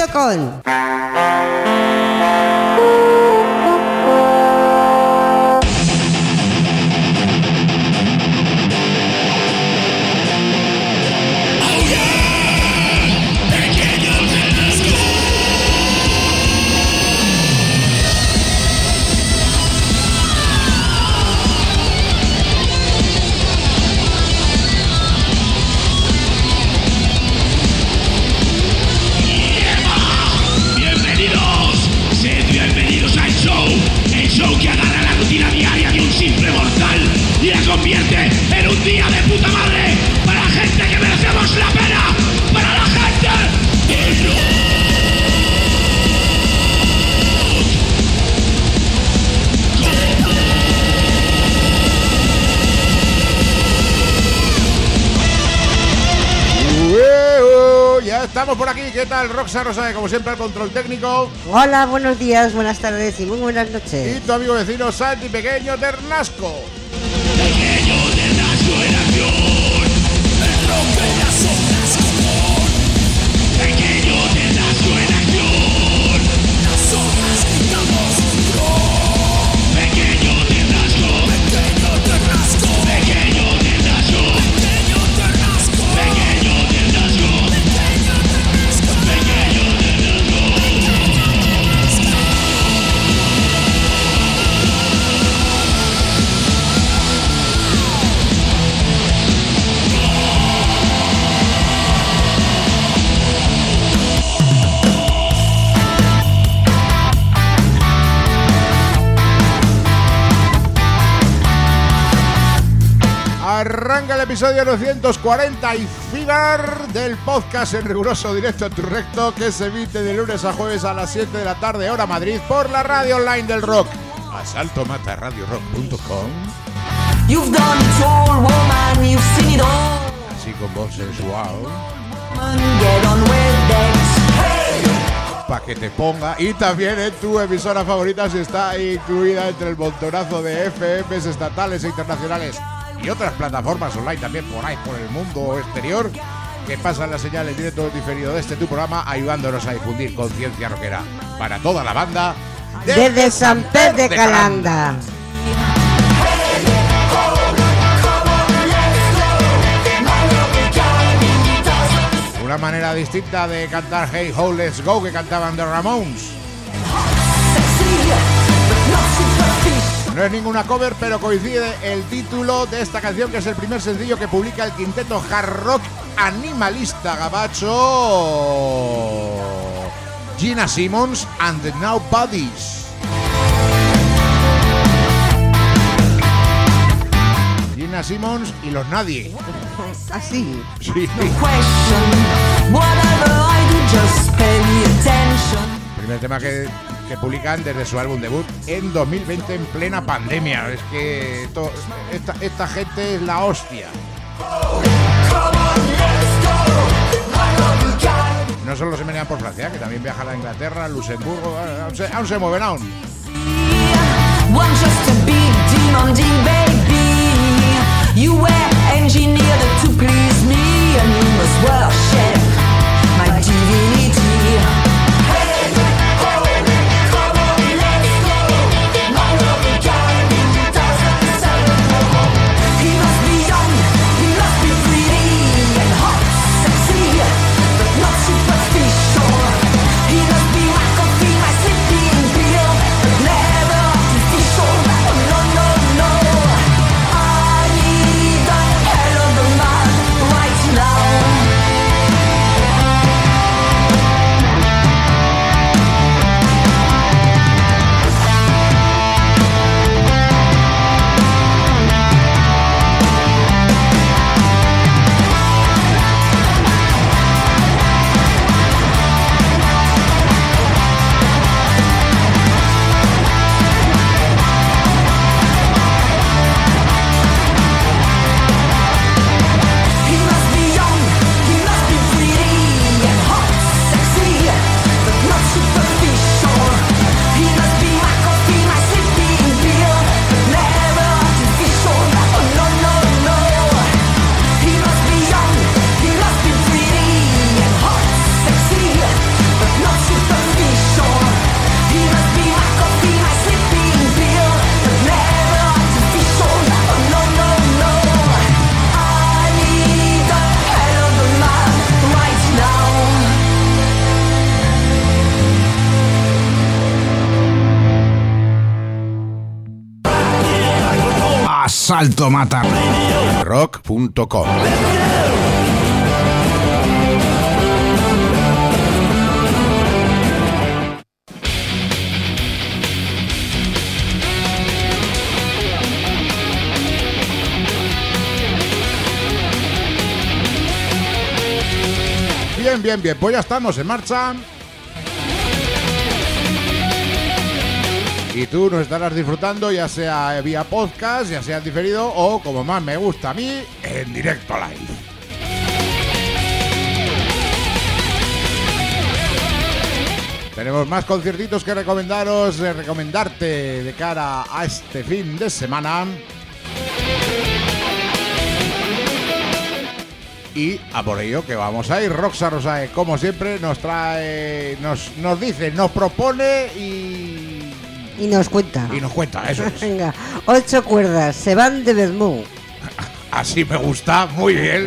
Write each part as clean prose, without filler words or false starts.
rockandroll.com. Convierte en un día de puta madre para la gente que merecemos la pena, para la gente del rock. Ya estamos por aquí. ¿Qué tal, Roxa Rosae? Como siempre, al control técnico. Hola, buenos días, buenas tardes y muy buenas noches. Y tu amigo vecino Santi Pequeño Ternasco. Pequeño Ternasco en acción. El rock en las ondas común. Pequeño Ternasco en acción. Las ondas gritamos rock. Pequeño Ternasco. Pequeño Ternasco. Pequeño Ternasco. Pequeño Ternasco. Pequeño Ternasco. Pequeño Ternasco. Pequeño Arranca el episodio 940 y Fever del podcast en riguroso directo en tu recto, que se emite de lunes a jueves a las 7 de la tarde, hora Madrid, por la radio online del rock. asaltomataradiorock.com. You've done it all, woman, you've seen it all. Así con voz sensual. Get on with it. Hey! Para que te ponga, y también en tu emisora favorita si está incluida entre el montonazo de FMs estatales e internacionales y otras plataformas online también por ahí, por el mundo exterior, que pasan la señal en directo diferido de este tu programa, ayudándonos a difundir conciencia rockera para toda la banda desde San Pedro de Calanda. Una manera distinta de cantar Hey Ho Let's Go que cantaban The Ramones. No es ninguna cover, pero coincide el título de esta canción, que es el primer sencillo que publica el quinteto hard rock animalista gabacho Gina Simmons and the Nobodies. Gina Simmons y los Nadie. Así. Sí. Primer tema que publican desde su álbum debut en 2020 en plena pandemia. Es que esta gente es la hostia. No solo se menean por Francia, que también viajan a Inglaterra, Luxemburgo, aún se mueven aún. You were engineered to please me, and you must worship my divinity. Hey, oh, come on, let's go. My love began in 2007. He must be young, he must be pretty and hot, sexy, but not superficial. He must be my coffee, my sleeping pill, but never artificial. Oh, no, no, no. I need Salto Mata. Rock.com. Bien, pues ya estamos en marcha. Y tú nos estarás disfrutando, ya sea vía podcast, ya sea diferido o, como más me gusta a mí, en directo live. Tenemos más conciertitos que recomendarte de cara a este fin de semana. Y a por ello que vamos a ir. Roxa Rosae, como siempre, nos trae, nos dice, nos propone y nos cuenta. Y nos cuenta, eso es. Venga, 8 cuerdas, se van de Bermú. Así me gusta, muy bien.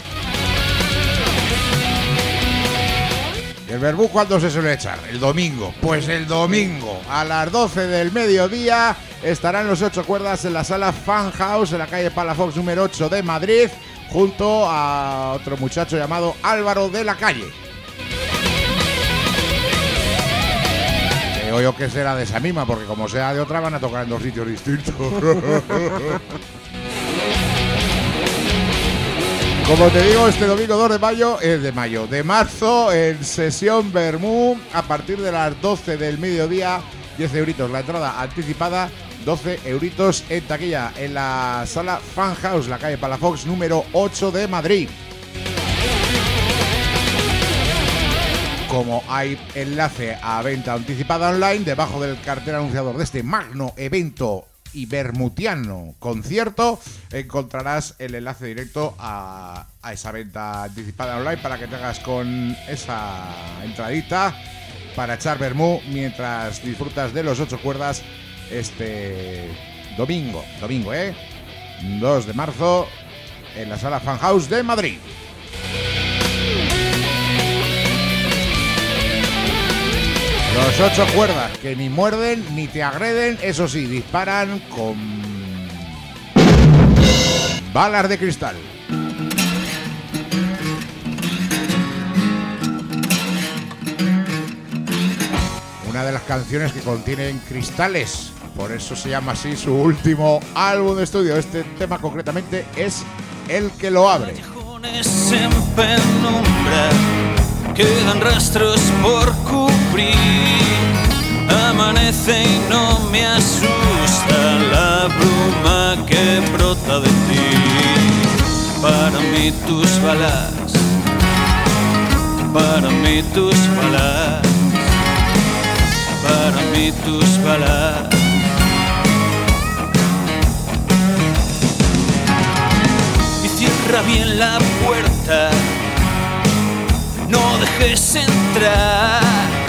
¿El Bermú cuándo se suele echar? El domingo. Pues el domingo, a las 12 del mediodía, estarán los 8 cuerdas en la sala Fan House, en la calle Palafox número 8 de Madrid, junto a otro muchacho llamado Álvaro de la Calle. Digo yo que será de esa misma, porque como sea de otra van a tocar en 2 sitios distintos. Como te digo, este domingo 2 de marzo, en sesión Bermú, a partir de las 12 del mediodía, 10 euritos la entrada anticipada, 12 euritos en taquilla, en la sala Fan House, la calle Palafox número 8 de Madrid. Como hay enlace a venta anticipada online, debajo del cartel anunciador de este magno evento ibermutiano concierto, encontrarás el enlace directo a esa venta anticipada online para que te hagas con esa entradita para echar Bermú mientras disfrutas de los 8 cuerdas este domingo, 2 de marzo, en la sala Fan House de Madrid. Los 8 cuerdas que ni muerden ni te agreden, eso sí, disparan con balas de cristal. Una de las canciones que contienen cristales, por eso se llama así su último álbum de estudio. Este tema concretamente es El que lo abre. En penumbra quedan rastros por cubrir. Amanece y no me asusta la bruma que brota de ti. Para mí tus balas, para mí tus balas, para mí tus balas. Y cierra bien la puerta, no dejes entrar.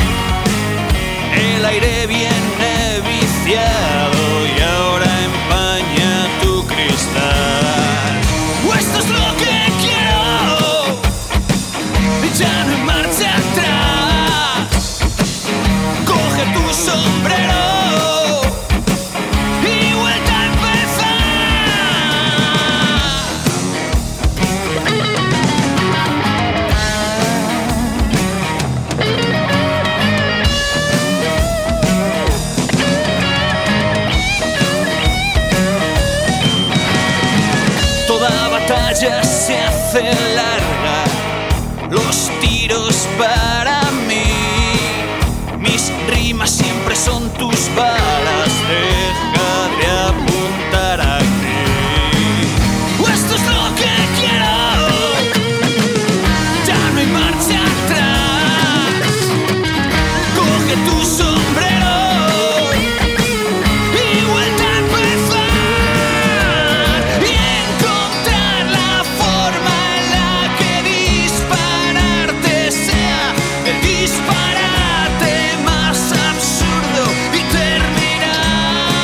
El aire viene viciado y ahora empaña tu cristal. Esto es lo que quiero, ya no hay marcha atrás. Coge tu sombrero y vuelta a empezar. Se hace larga, los tiros para mí, mis rimas siempre son tus balas, deja de apuntar a ti. Esto es lo que quiero, ya no hay marcha atrás. Coge tu sombrero y vuelta a empezar. Disparate más absurdo y terminar.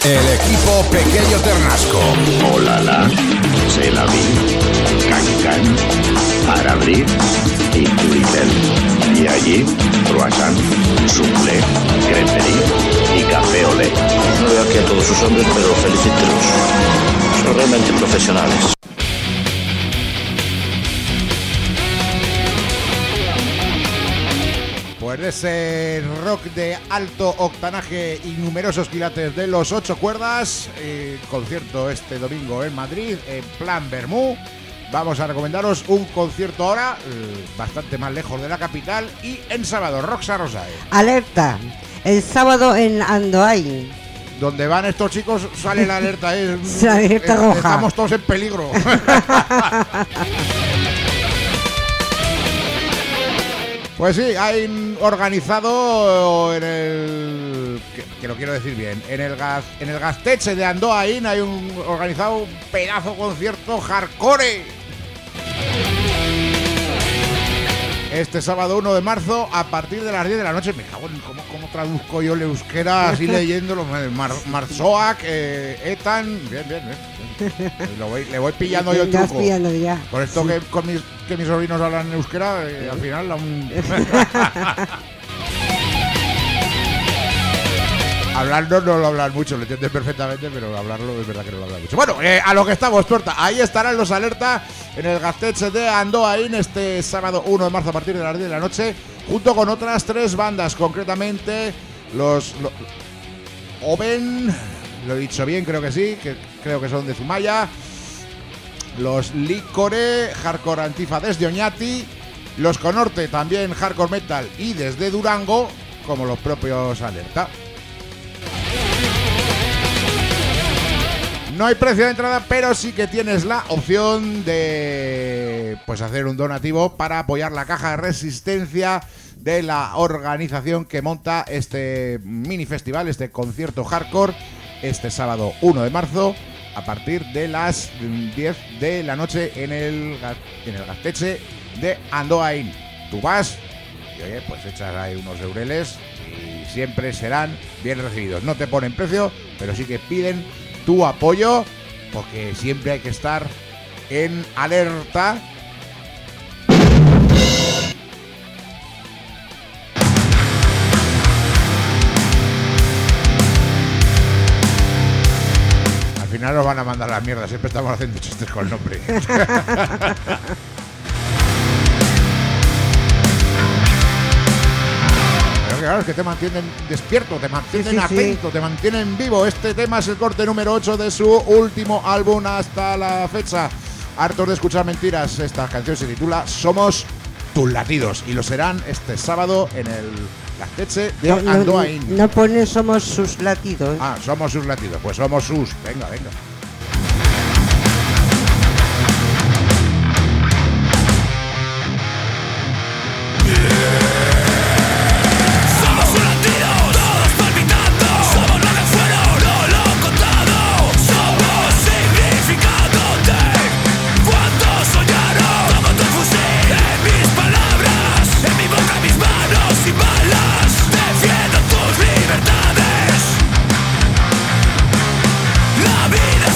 El equipo pequeño Ternasco. Olala, c'est la vie, Cancan, para abrir y Turitel. Y allí, croissant, soufflé, creperie y café olé. No veo aquí a todos sus hombres, pero felicítelos. Son realmente profesionales. Pues de ese rock de alto octanaje y numerosos quilates de los 8 cuerdas, concierto este domingo en Madrid, en plan Bermú. Vamos a recomendaros un concierto ahora, bastante más lejos de la capital, y en sábado, Roxa Rosae. Alerta, el sábado en Andoain. Donde van estos chicos sale la alerta, La alerta roja. Estamos todos en peligro. Pues sí, hay organizado en el... que lo quiero decir bien, en el Gaztetxe de Andoain hay organizado un pedazo concierto hardcore. Este sábado 1 de marzo a partir de las 10 de la noche. Me cago en cómo traduzco yo el euskera así leyéndolo. Marzoak, Etan. Bien. Le voy pillando yo el truco. Pillando ya. Por esto sí. que mis sobrinos hablan en euskera, al final hablarlo no lo hablan mucho, lo entienden perfectamente, pero hablarlo es verdad que no lo hablan mucho. Bueno, a lo que estamos, Tuerta. Ahí estarán los Alerta en el Gaztetxe de Andoain este sábado 1 de marzo a partir de las 10 de la noche, junto con otras 3 bandas, concretamente los Oven, lo he dicho bien, creo que sí, que creo que son de Zumaya, los Licore, Hardcore Antifa desde Oñati, los Conorte, también Hardcore Metal y desde Durango, como los propios Alerta. No hay precio de entrada, pero sí que tienes la opción de hacer un donativo para apoyar la caja de resistencia de la organización que monta este mini festival, este concierto hardcore, este sábado 1 de marzo a partir de las 10 de la noche en el Gaztetxe de Andoain. Tú vas y oye, pues echas ahí unos eureles y siempre serán bien recibidos. No te ponen precio, pero sí que piden tu apoyo, porque siempre hay que estar en alerta. Al final nos van a mandar la mierda, siempre estamos haciendo chistes con el nombre. Claro, es que te mantienen despierto, te mantienen atento, te mantienen vivo. Este tema es el corte número 8 de su último álbum hasta la fecha. Hartos de escuchar mentiras, esta canción se titula Somos tus latidos y lo serán este sábado en el Gaztetxe de Andoain. No pone Somos sus latidos. Ah, Somos sus latidos, pues somos sus. Venga. La vida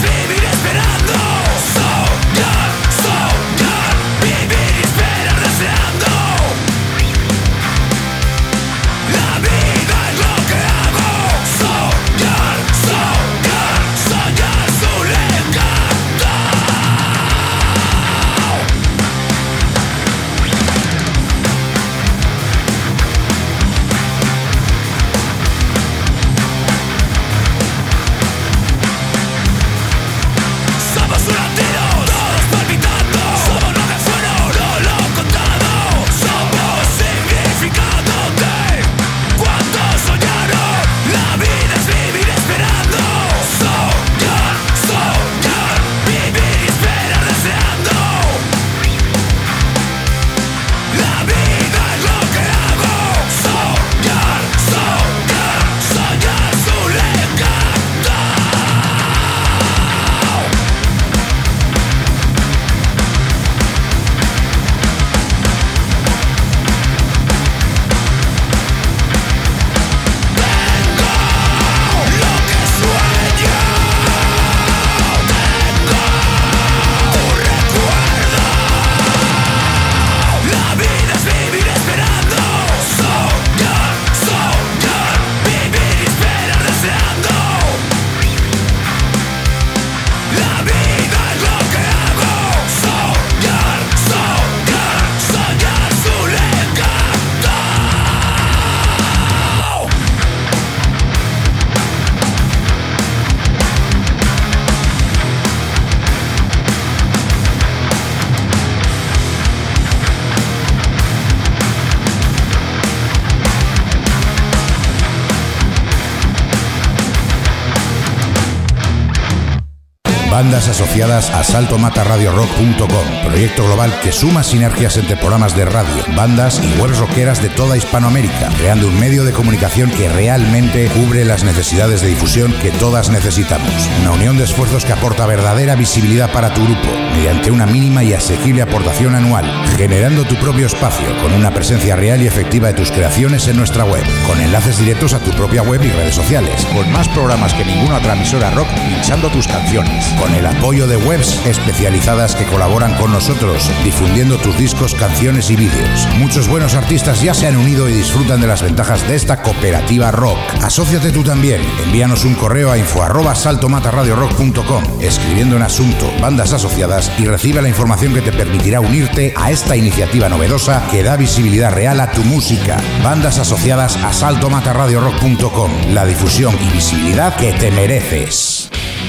Bandas asociadas a saltomatarradiorock.com, proyecto global que suma sinergias entre programas de radio, bandas y webs rockeras de toda Hispanoamérica, creando un medio de comunicación que realmente cubre las necesidades de difusión que todas necesitamos. Una unión de esfuerzos que aporta verdadera visibilidad para tu grupo, mediante una mínima y asequible aportación anual, generando tu propio espacio con una presencia real y efectiva de tus creaciones en nuestra web, con enlaces directos a tu propia web y redes sociales, con más programas que ninguna otra emisora rock pinchando tus canciones, con el apoyo de webs especializadas que colaboran con nosotros, difundiendo tus discos, canciones y vídeos. Muchos buenos artistas ya se han unido y disfrutan de las ventajas de esta cooperativa rock. Asóciate tú también. Envíanos un correo a info@saltomatarradiorock.com, escribiendo en asunto bandas asociadas, y recibe la información que te permitirá unirte a esta iniciativa novedosa que da visibilidad real a tu música. Bandas asociadas a saltomatarradiorock.com, la difusión y visibilidad que te mereces.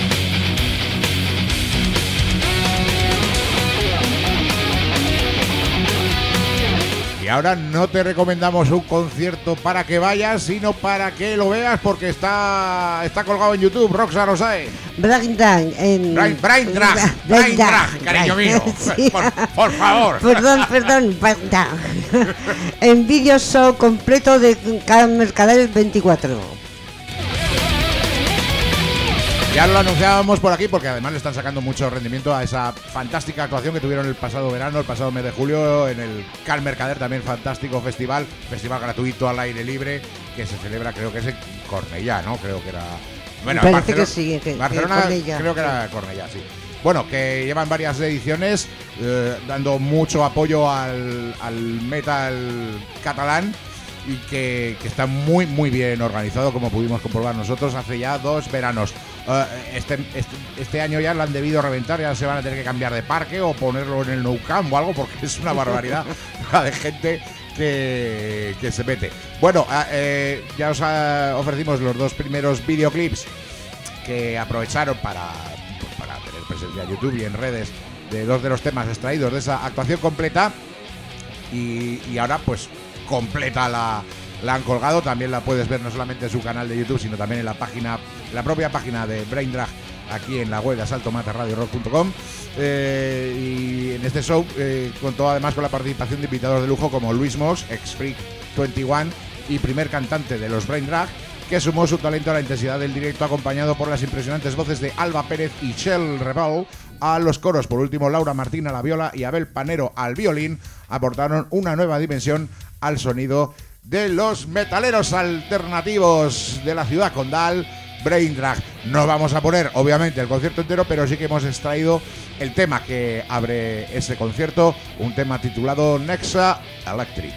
Y ahora no te recomendamos un concierto para que vayas, sino para que lo veas, porque está colgado en YouTube. Roxana Osae. Brain Drag, cariño mío. Sí. Por favor. Perdón, Brain Drag. En vídeo show completo de Can Mercader 24. Ya lo anunciábamos por aquí, porque además le están sacando mucho rendimiento a esa fantástica actuación que tuvieron el pasado verano, el pasado mes de julio, en el Can Mercader, también fantástico festival gratuito al aire libre, que se celebra, creo que es en Cornellá, ¿no? Creo que era... Bueno, parece que sí, Barcelona, Cornellá, creo que era Cornellá, sí. Bueno, que llevan varias ediciones dando mucho apoyo al este catalán, y que está muy muy bien organizado, como pudimos comprobar nosotros hace ya 2 veranos. Este año ya lo han debido reventar, ya se van a tener que cambiar de parque o ponerlo en el Nou Camp o algo, porque es una barbaridad la de gente que se mete. Bueno, ya os ofrecimos los 2 primeros videoclips que aprovecharon para tener presencia en YouTube y en redes de 2 de los temas extraídos de esa actuación completa, y ahora pues completa la han colgado. También la puedes ver no solamente en su canal de YouTube, sino también en la propia página de Brain Drag, aquí en la web de saltomatarradiorock.com. Y en este show contó además con la participación de invitados de lujo como Luis Moss, ex Freak 21 y primer cantante de los Brain Drag, que sumó su talento a la intensidad del directo, acompañado por las impresionantes voces de Alba Pérez y Shell Rebel a los coros. Por último, Laura Martín a la viola y Abel Panero al violín aportaron una nueva dimensión al sonido de los metaleros alternativos de la ciudad condal, Brain Drag. No vamos a poner, obviamente, el concierto entero, pero sí que hemos extraído el tema que abre ese concierto, un tema titulado Nexa Electric.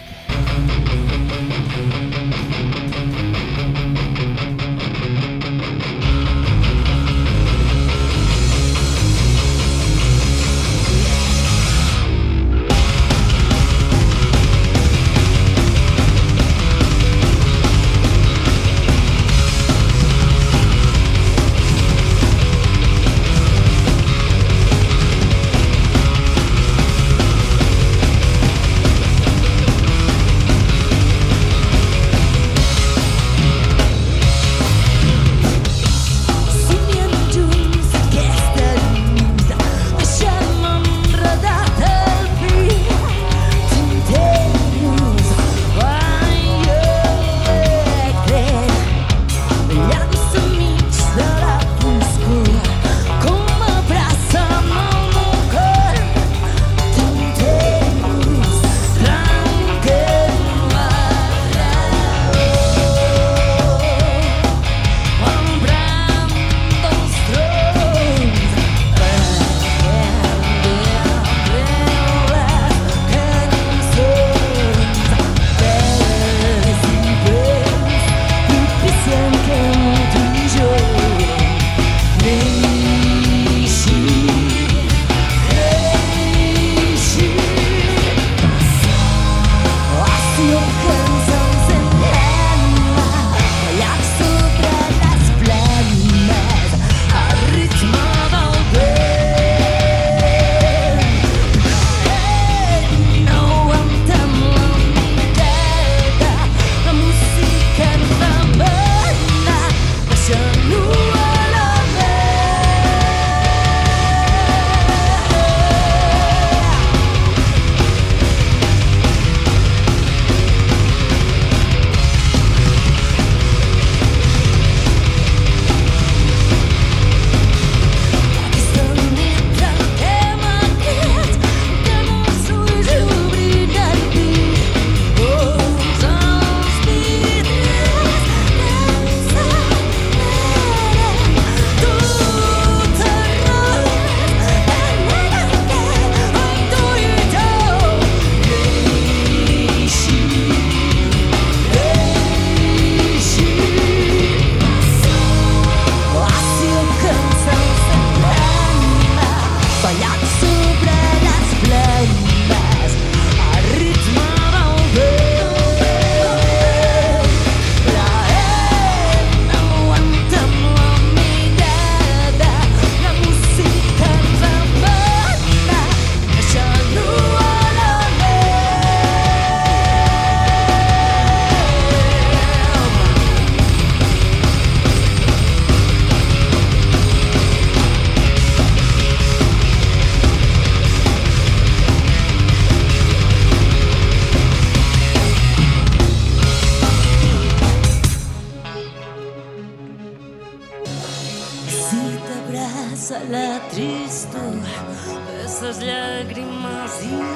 sala triste de esas lágrimas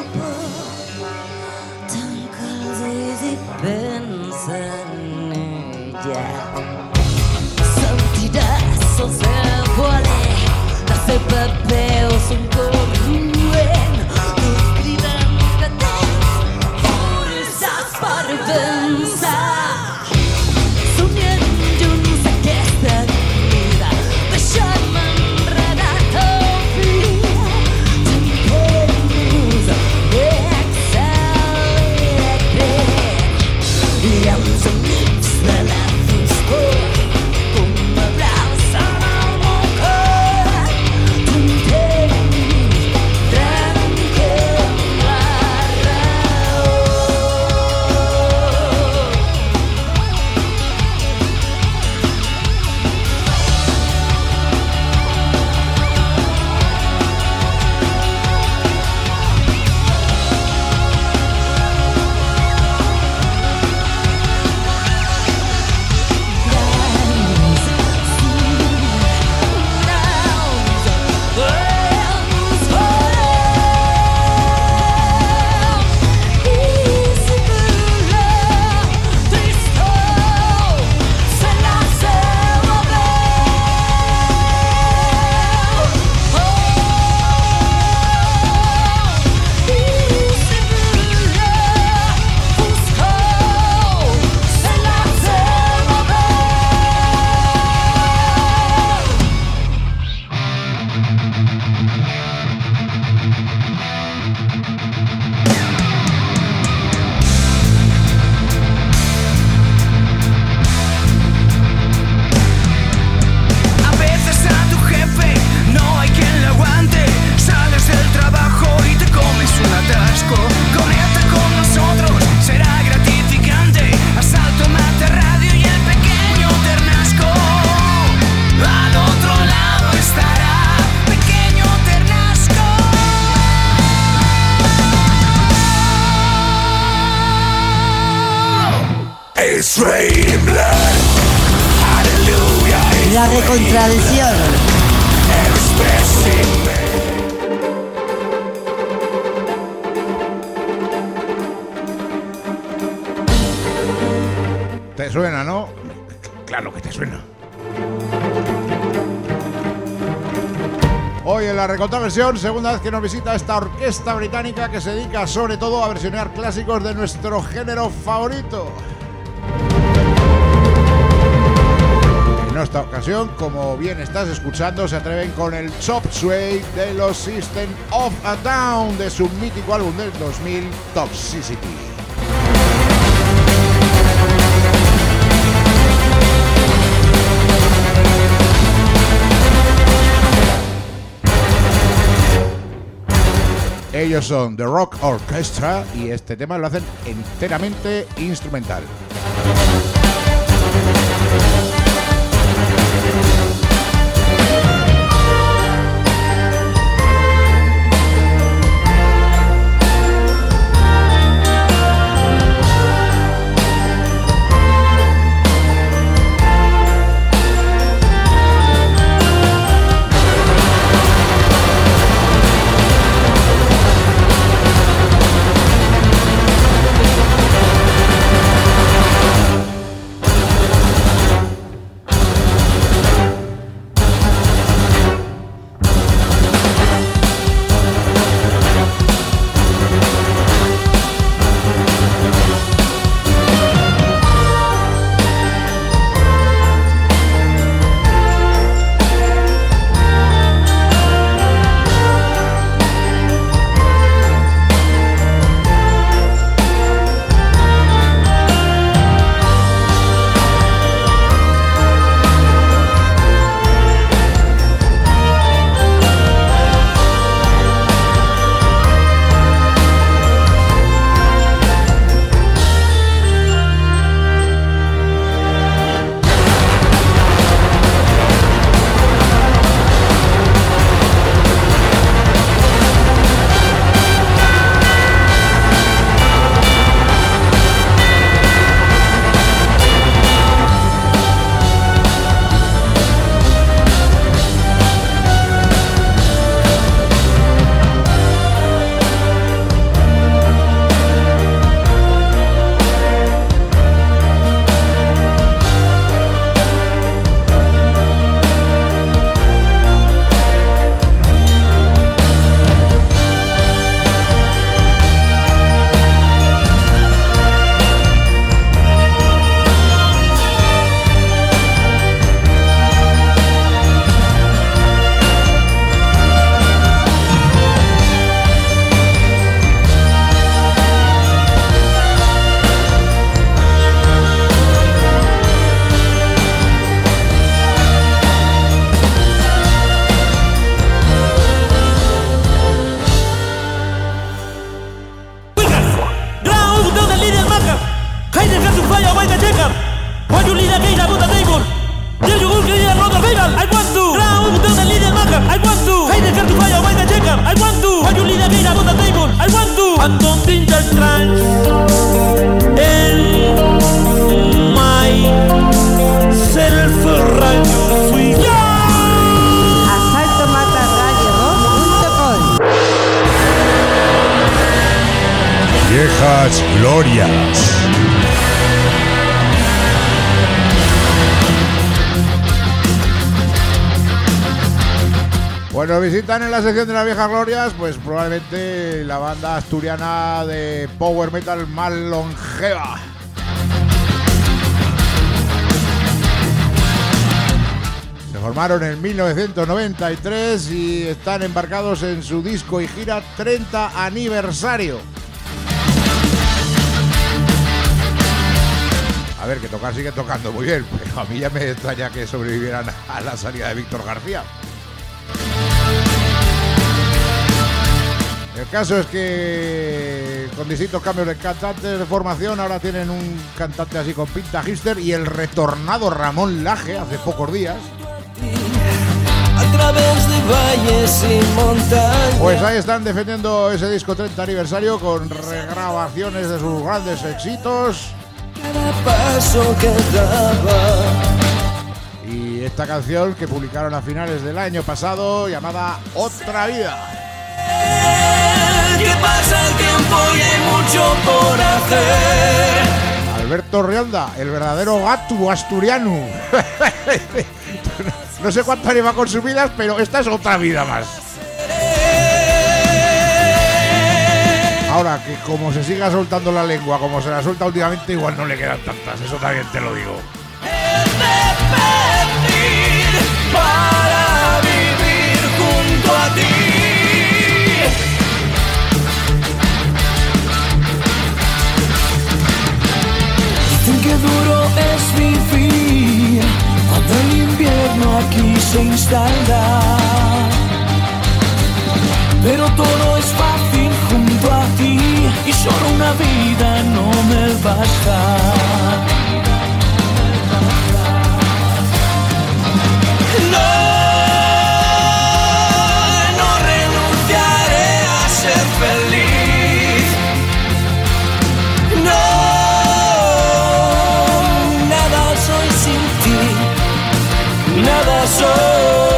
importantes de pensar en ella. Sentirás o se vuole, hace papel son corruen, escriben que te forças para pensar. Sognando un aquesta vida, deixant-me enredat al fil d'un temps excel·lent. I els amics de la foscor com m'abracen al meu cor. Un temps trenquen la raó. A veces a tu jefe no hay quien lo aguante. Sales del trabajo y te comes un atasco. Conecta con nosotros, será gratificante. Asalto Mata Radio y el pequeño Ternasco. Al otro lado estará pequeño Ternasco. It's raining blood. Hallelujah. La recontradición. ¿Te suena, no? Claro que te suena. Hoy en la recontraversión, segunda vez que nos visita esta orquesta británica que se dedica sobre todo a versionear clásicos de nuestro género favorito. En esta ocasión, como bien estás escuchando, se atreven con el Chop Suey de los System of a Down de su mítico álbum del 2000, Toxicity. Ellos son The Rock Orchestra y este tema lo hacen enteramente instrumental. Hallelujah. Antontinta el trans en mai self-radio sui Asalto Mata Radio Rock.com. Viejas glorias. Bueno, visitan en la sección de las viejas glorias, pues probablemente la banda asturiana de power metal más longeva. Se formaron en 1993 y están embarcados en su disco y gira 30 aniversario. A ver, que tocar sigue tocando muy bien, pero a mí ya me extraña que sobrevivieran a la salida de Víctor García. El caso es que con distintos cambios de cantantes de formación ahora tienen un cantante así con pinta hipster y el retornado Ramón Laje hace pocos días. a través de valles y montañas. Pues ahí están defendiendo ese disco 30 aniversario con regrabaciones de sus grandes éxitos. Cada paso que daba. Y esta canción que publicaron a finales del año pasado llamada Otra Vida. Que pasa el tiempo y hay mucho por hacer. Alberto Rionda, el verdadero gato asturiano. No sé cuántas lleva consumidas, pero esta es otra vida más. Ahora, que como se siga soltando la lengua, como se la suelta últimamente, igual no le quedan tantas, eso también te lo digo. Para vivir junto a ti. Dicen que duro es vivir cuando el invierno aquí se instala. Pero todo es fácil junto a ti y solo una vida no me basta. No renunciaré a ser feliz. No, nada soy sin ti, nada soy.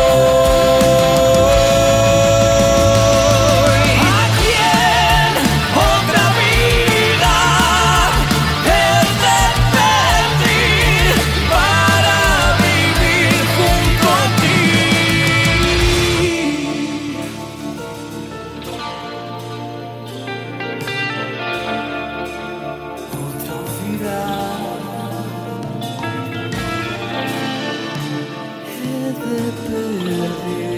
¿A quién otra vida he de pedir para vivir junto a ti? Otra vida he de pedir.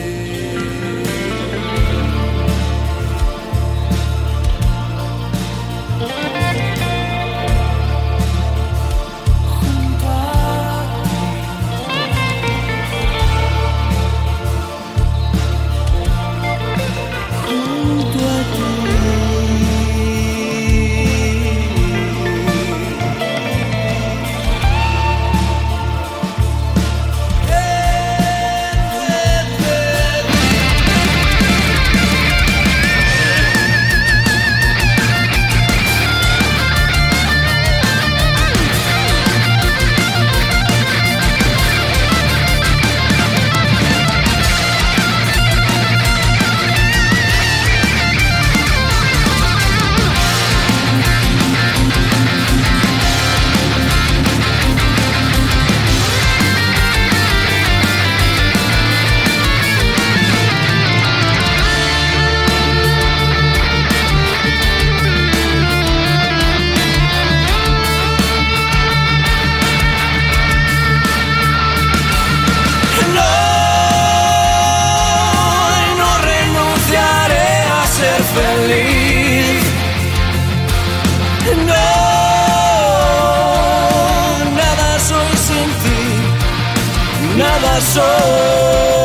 Junto a ti, junto a no renunciaré a ser feliz. No, nada soy sin ti, nada soy.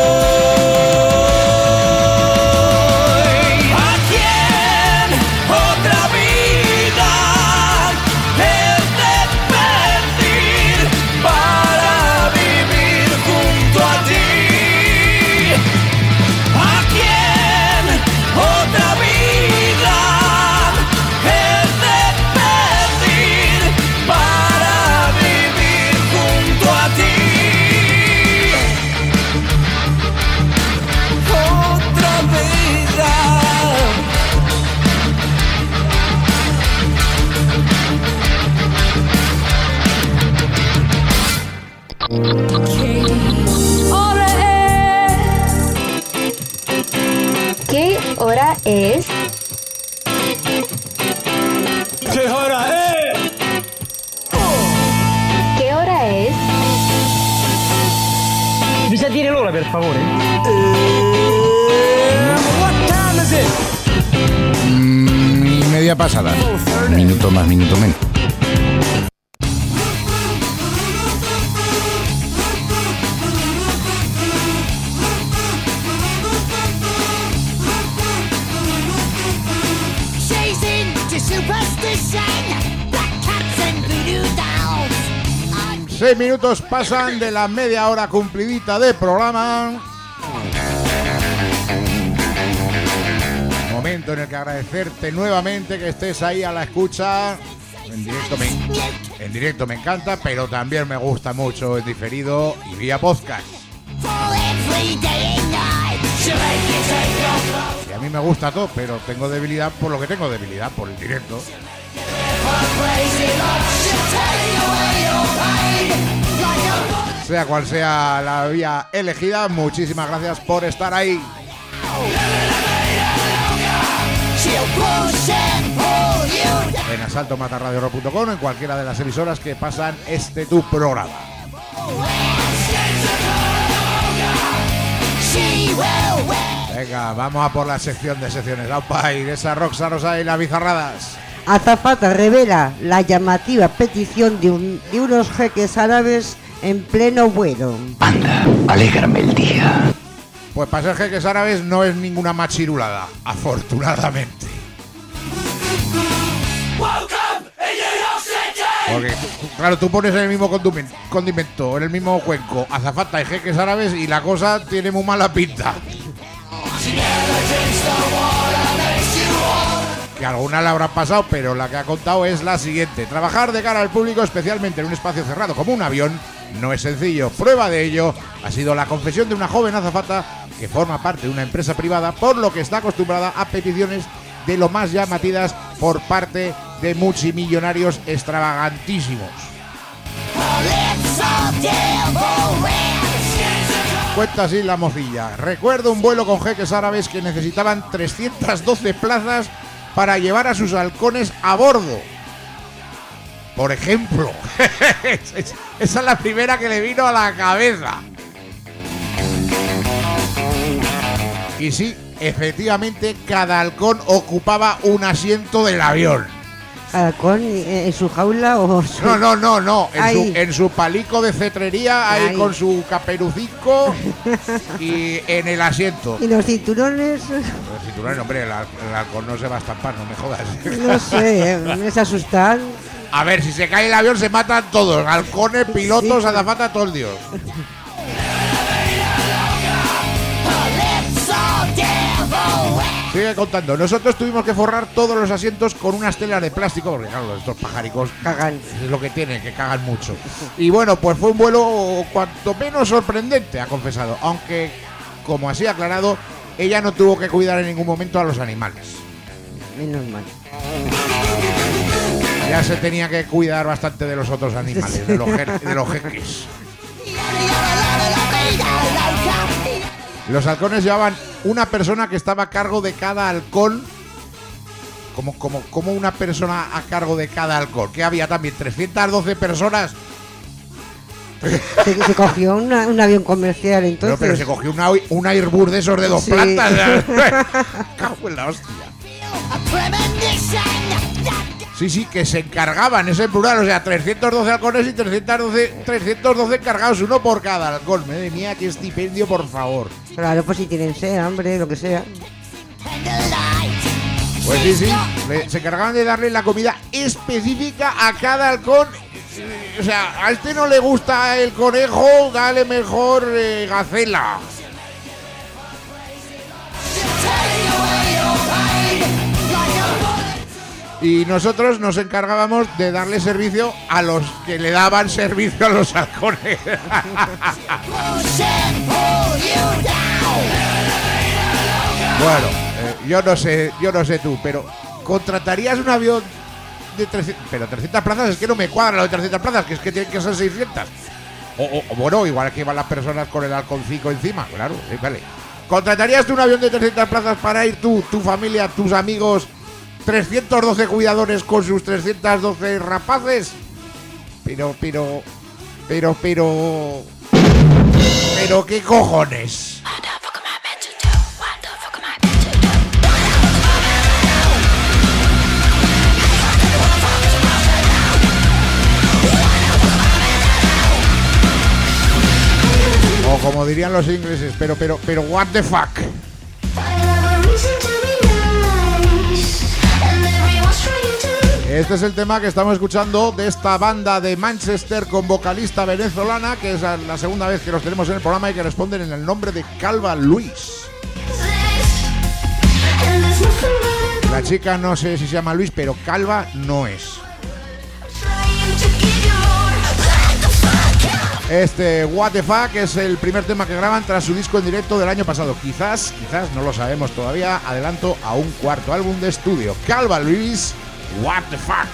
¿A quién otra vida he de pedir para vivir junto a ti? ¿A quién otra vida ¿Qué hora es? ¿Qué hora es? ¿Qué hora es? Mi sa dire l'ora, per favore? What time is it? Y media pasada. Minuto más, minuto menos. Chasing to superstition, black cats and voodoo dolls. 6 minutos pasan de la media hora cumplidita de programa. Momento en el que agradecerte nuevamente que estés ahí a la escucha. En directo me encanta, pero también me gusta mucho en diferido y vía podcast. Y a mí me gusta todo, pero tengo debilidad por lo que tengo debilidad, por el directo. Sea cual sea la vía elegida, muchísimas gracias por estar ahí. En asaltomatarradiorock.com, en cualquiera de las emisoras que pasan tu programa. Venga, vamos a por la sección de secciones. ¡Aupa! Y esa Roxa Rosa y las bizarradas. Azafata revela la llamativa petición de unos jeques árabes en pleno vuelo. Anda, alégrame el día. Pues para ser jeques árabes no es ninguna machirulada, afortunadamente. Porque, claro, tú pones en el mismo condimento, en el mismo cuenco, azafata y jeques árabes y la cosa tiene muy mala pinta. Que alguna la habrá pasado, pero la que ha contado es la siguiente. Trabajar de cara al público, especialmente en un espacio cerrado como un avión, no es sencillo. Prueba de ello ha sido la confesión de una joven azafata que forma parte de una empresa privada, por lo que está acostumbrada a peticiones de lo más llamativas por parte de multimillonarios extravagantísimos. Cuenta así la mocilla. Recuerdo un vuelo con jeques árabes que necesitaban 312 plazas para llevar a sus halcones a bordo. Por ejemplo. Esa es la primera que le vino a la cabeza. Y sí, efectivamente, cada halcón ocupaba un asiento del avión. ¿Halcón en su jaula o su... No. En su palico de cetrería, ahí con su caperucico y en el asiento. ¿Y los cinturones? Los cinturones, hombre, el halcón no se va a estampar, no me jodas. No sé, me asustan. A ver, si se cae el avión se matan todos. Halcones, pilotos, azafata, todos Dios. Sigue contando. Nosotros tuvimos que forrar todos los asientos con unas telas de plástico, porque claro, estos pajaricos cagan. Es lo que tienen, que cagan mucho. Y bueno, pues fue un vuelo cuanto menos sorprendente, ha confesado. Aunque, como así ha aclarado, ella no tuvo que cuidar en ningún momento a los animales. Menos mal. Ya se tenía que cuidar bastante de los otros animales, de los jeques. Los halcones llevaban una persona que estaba a cargo de cada halcón. Como una persona a cargo de cada halcón. Que había también 312 personas. Se cogió un avión comercial entonces. Pero se cogió un Airbus de esos de 2 plantas. Cago en la hostia. Sí, que se encargaban, es en plural, o sea, 312 halcones y 312 encargados, uno por cada halcón. Madre mía, qué estipendio, por favor. Claro, pues si tienen sed, hambre, lo que sea. Pues sí, se encargaban de darle la comida específica a cada halcón. O sea, a este no le gusta el conejo, dale mejor gacela. Y nosotros nos encargábamos de darle servicio a los que le daban servicio a los halcones. Bueno, yo no sé tú, pero ¿contratarías un avión de 300? Pero 300 plazas es que no me cuadra lo de 300 plazas, que es que tienen que ser 600. O bueno, igual que van las personas con el halconcico encima, claro, vale. ¿Contratarías tú un avión de 300 plazas para ir tú, tu familia, tus amigos, 312 cuidadores con sus 312 rapaces? Pero, ¿qué cojones? O como dirían los ingleses, pero, what the fuck? Este es el tema que estamos escuchando de esta banda de Manchester con vocalista venezolana, que es la segunda vez que los tenemos en el programa y que responden en el nombre de Calva Luis. La chica no sé si se llama Luis, pero Calva no es. Este What the Fuck es el primer tema que graban tras su disco en directo del año pasado. Quizás, no lo sabemos todavía, adelanto a un cuarto álbum de estudio. Calva Luis, What the Fuck.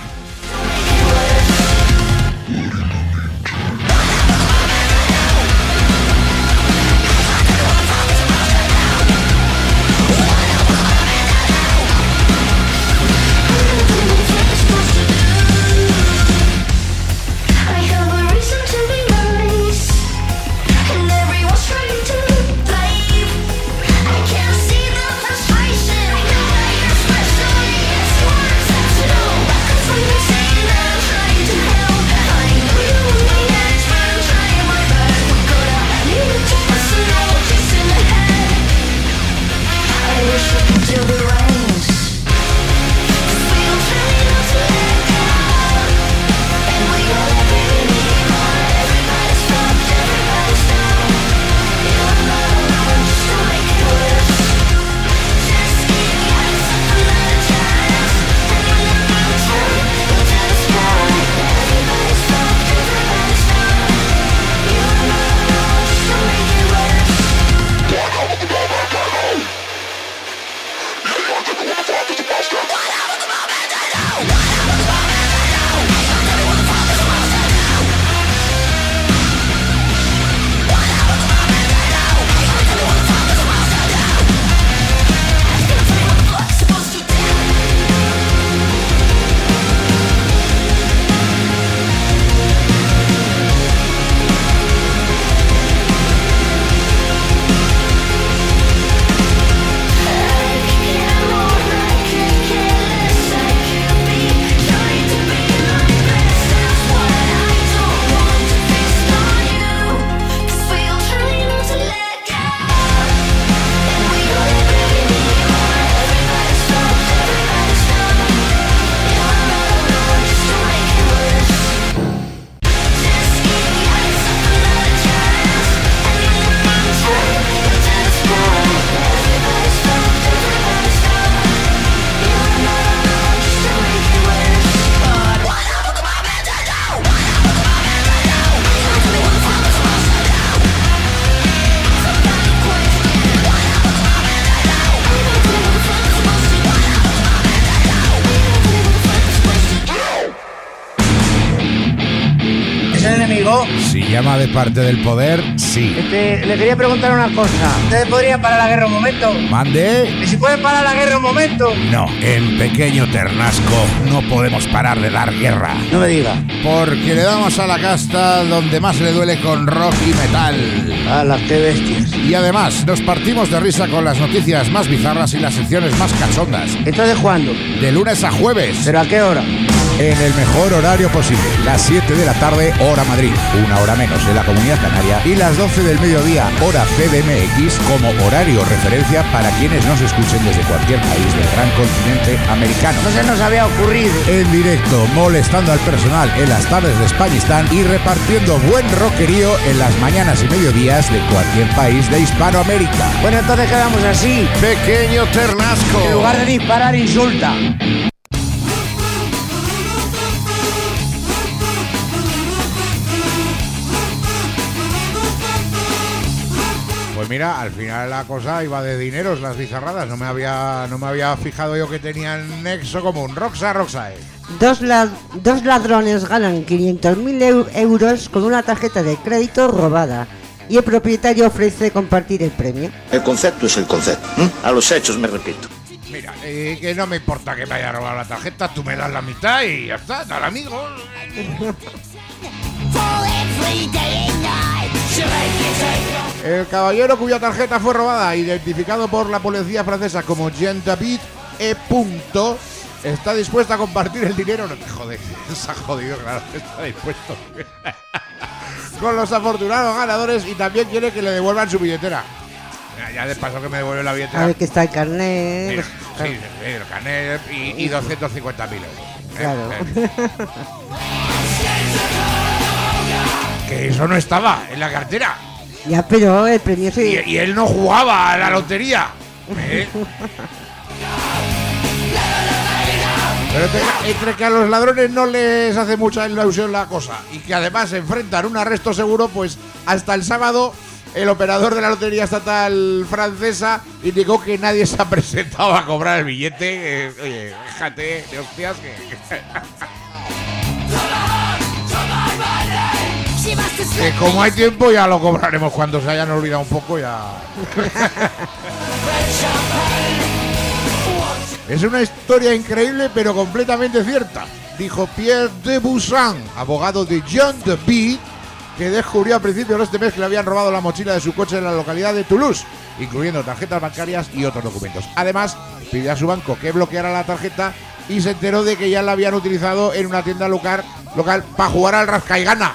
Si llama de parte del poder, sí. Le quería preguntar una cosa. ¿Ustedes podrían parar la guerra un momento? ¿Mande? ¿Y si pueden parar la guerra un momento? No, en Pequeño Ternasco no podemos parar de dar guerra. No me diga. Porque le damos a la casta donde más le duele con rock y metal. ¡Hala, qué bestias! Y además, nos partimos de risa con las noticias más bizarras y las secciones más cachondas. ¿Entonces cuándo? De lunes a jueves. ¿Pero a qué hora? En el mejor horario posible, las 7 de la tarde, hora Madrid, una hora menos en la Comunidad Canaria, y las 12 del mediodía, hora CDMX, como horario referencia para quienes nos escuchen desde cualquier país del gran continente americano. No se nos había ocurrido. En directo, molestando al personal en las tardes de Españistán y repartiendo buen rockerío en las mañanas y mediodías de cualquier país de Hispanoamérica. Bueno, entonces quedamos así. Pequeño Ternasco. En lugar de disparar, insulta. Pues mira, al final la cosa iba de dineros, las bizarradas. No me había fijado yo que tenían nexo común. Roxae. Dos ladrones ganan 500.000 euros con una tarjeta de crédito robada y el propietario ofrece compartir el premio. El concepto es el concepto. A los hechos me repito. Mira, que no me importa que me haya robado la tarjeta, tú me das la mitad y ya está, tal amigo. El caballero cuya tarjeta fue robada, identificado por la policía francesa como Jean-David E. está dispuesto a compartir el dinero. No te jodes, se ha jodido, claro, está dispuesto con los afortunados ganadores y también quiere que le devuelvan su billetera. Ya de paso que me devuelve la billetera. A ver que está el carnet. Mira, sí, el carnet y 250.000 euros. Claro. Que eso no estaba en la cartera. Ya, pero el premio sí. Y él no jugaba a la lotería. Pero entre que a los ladrones no les hace mucha ilusión la cosa y que además se enfrentan un arresto seguro, pues hasta el sábado el operador de la Lotería Estatal Francesa indicó que nadie se ha presentado a cobrar el billete. Oye, déjate de hostias que como hay tiempo ya lo cobraremos cuando se hayan olvidado un poco ya. Es una historia increíble pero completamente cierta, dijo Pierre de Boussan, abogado de Jean-David, que descubrió a principios de este mes que le habían robado la mochila de su coche en la localidad de Toulouse, incluyendo tarjetas bancarias y otros documentos. Además, pidió a su banco que bloqueara la tarjeta y se enteró de que ya la habían utilizado en una tienda local para jugar al rasca y gana.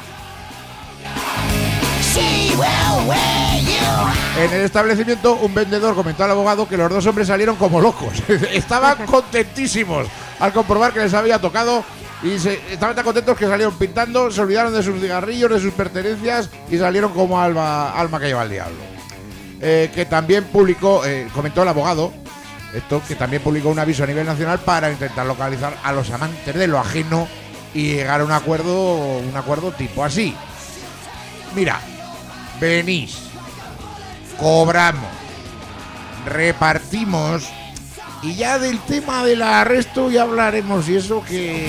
En el establecimiento, un vendedor comentó al abogado que los dos hombres salieron como locos. Estaban contentísimos al comprobar que les había tocado y estaban tan contentos que salieron pintando, se olvidaron de sus cigarrillos, de sus pertenencias y salieron como alma que lleva el diablo. Que también publicó, comentó el abogado, que también publicó un aviso a nivel nacional para intentar localizar a los amantes de lo ajeno y llegar a un acuerdo tipo así. Mira, venís, cobramos, repartimos y ya del tema del arresto ya hablaremos y eso que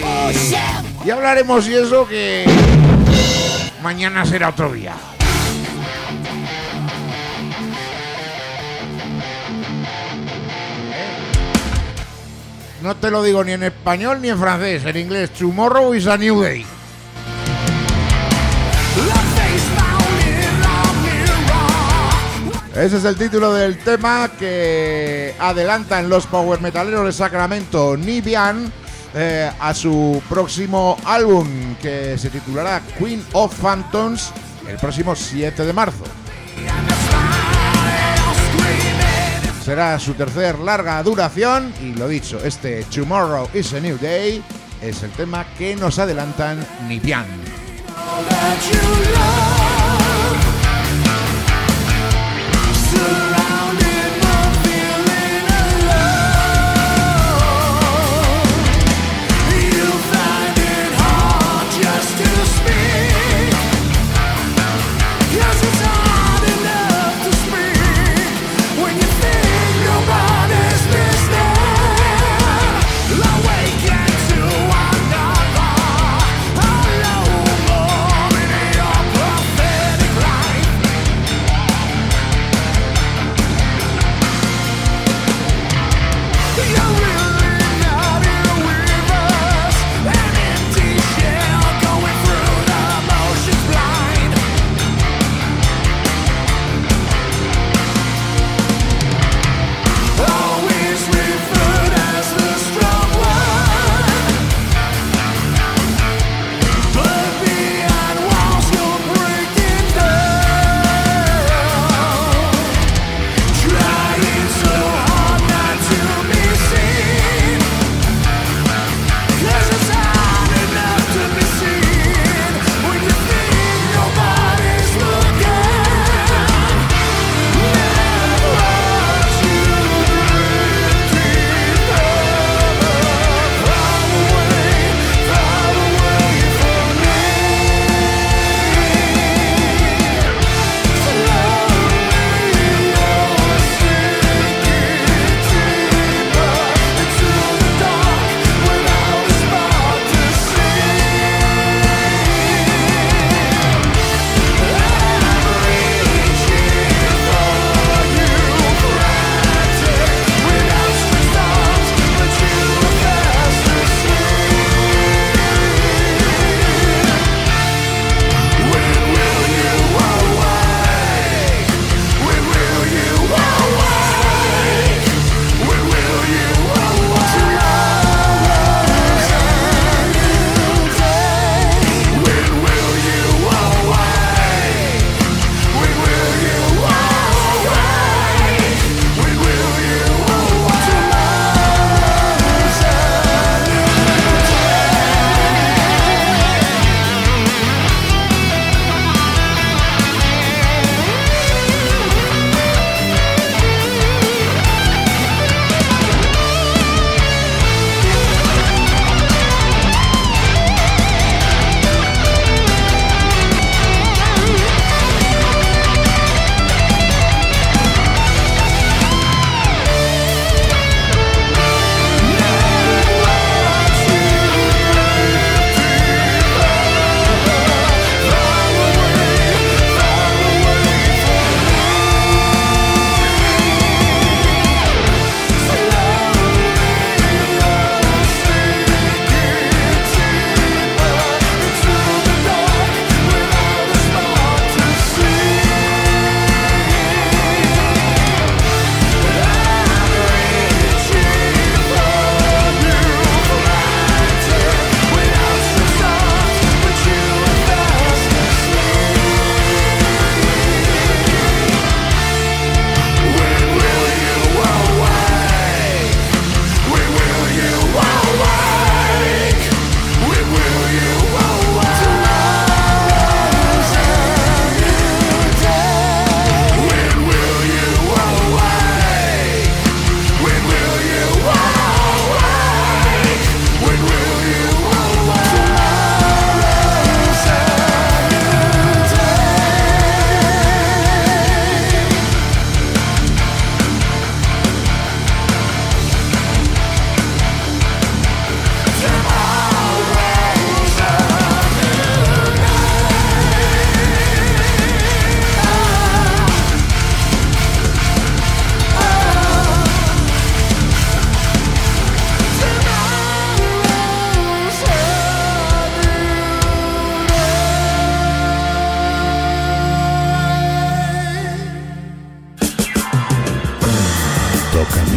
mañana será otro día. No te lo digo ni en español ni en francés, en inglés. Tomorrow is a new day. Ese es el título del tema que adelantan los power metaleros de Sacramento, Nibian, a su próximo álbum que se titulará Queen of Phantoms el próximo 7 de marzo. Será su tercer larga duración y lo dicho, este Tomorrow is a New Day es el tema que nos adelantan Nibian. Profile.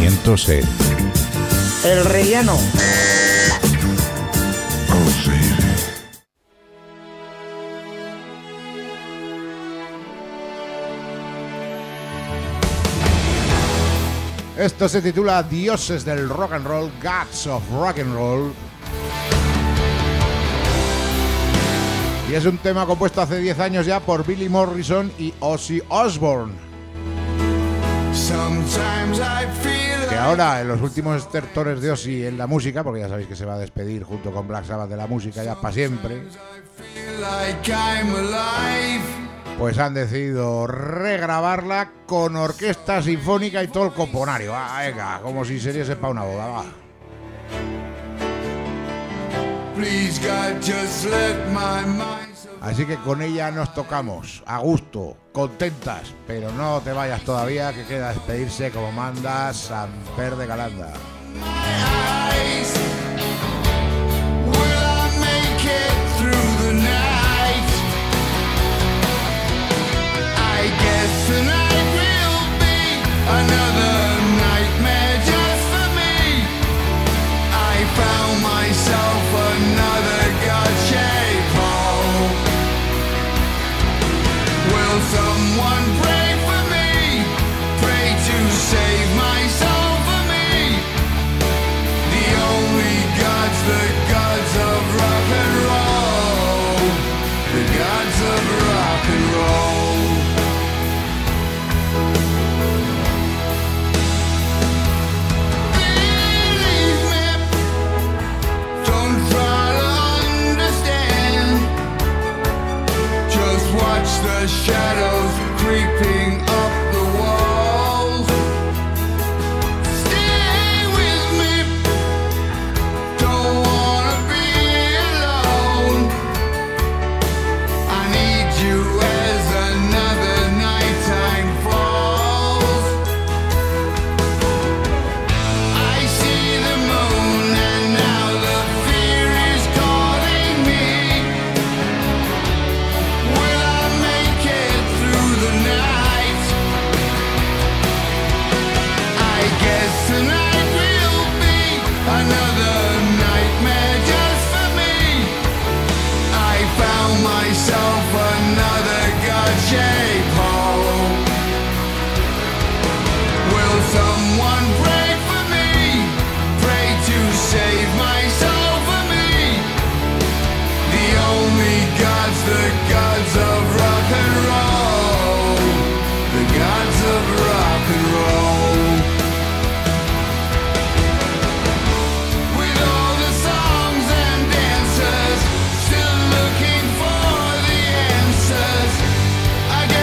lanzamientos en El Relleno. Esto se titula Dioses del Rock and Roll, Gods of Rock and Roll. Y es un tema compuesto hace 10 años ya por Billy Morrison y Ozzy Osbourne. Que ahora, en los últimos estertores de Ozzy en la música, porque ya sabéis que se va a despedir junto con Black Sabbath de la música ya para siempre, pues han decidido regrabarla con orquesta sinfónica y todo el componario. Ah, venga, como si sería para una boda, va. Así que con ella nos tocamos, a gusto, contentas, pero no te vayas todavía, que queda despedirse como manda Samper de Calanda. Someone pray for me, pray to save my soul for me. The only gods, the gods of rock and roll, the gods of rock and roll. Believe me, don't try to understand. Just watch the shadows creeping up the walls. Stay with me, don't wanna be alone. I need you as another nighttime falls. I see the moon and now the fear is calling me. Will I make it through the night? I guess tonight will be another nightmare just for me. I found myself another God-shaped hole. Will someone pray for me? Pray to save my soul for me. The only gods, the gods of rock and roll, the gods of rock and roll. With all the songs and dances, still looking for the answers. I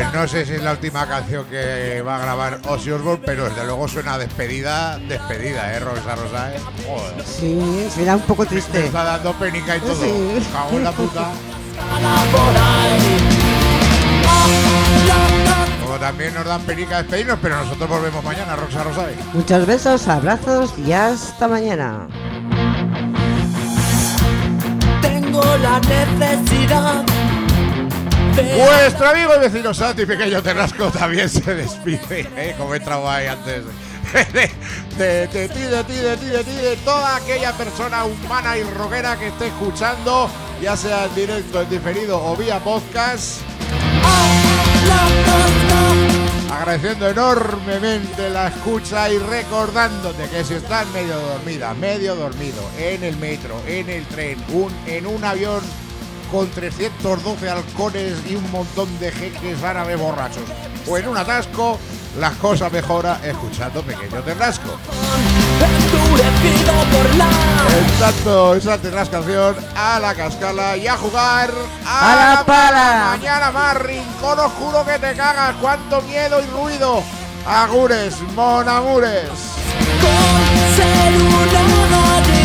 no sé si es la última canción que va a grabar Ozzy Osbourne, pero desde luego suena despedida, Rosa Rosa, Joder. Sí, será un poco triste. Me está dando pénica y todo. Sí. Cago en la puta. Como también nos dan pénica despedirnos, pero nosotros volvemos mañana, Rosa Rosa. Muchos besos, abrazos y hasta mañana. Tengo la necesidad. Vuestro amigo y vecino Santi Pequeño Terrasco también se despide, como he entrado ahí antes de toda aquella persona humana y rockera que esté escuchando, ya sea en directo, en diferido o vía podcast. Agradeciendo enormemente la escucha y recordándote que si estás medio dormido, en el metro, en el tren, en un avión con 312 halcones y un montón de jeques árabes borrachos, o en un atasco, las cosas mejoran escuchando Pequeño Terrasco. En tanto, esa Terrascación a la cascala y a jugar a la pala. Mañana más rincón oscuro que te cagas, cuánto miedo y ruido. Agures, monamures. Con ser una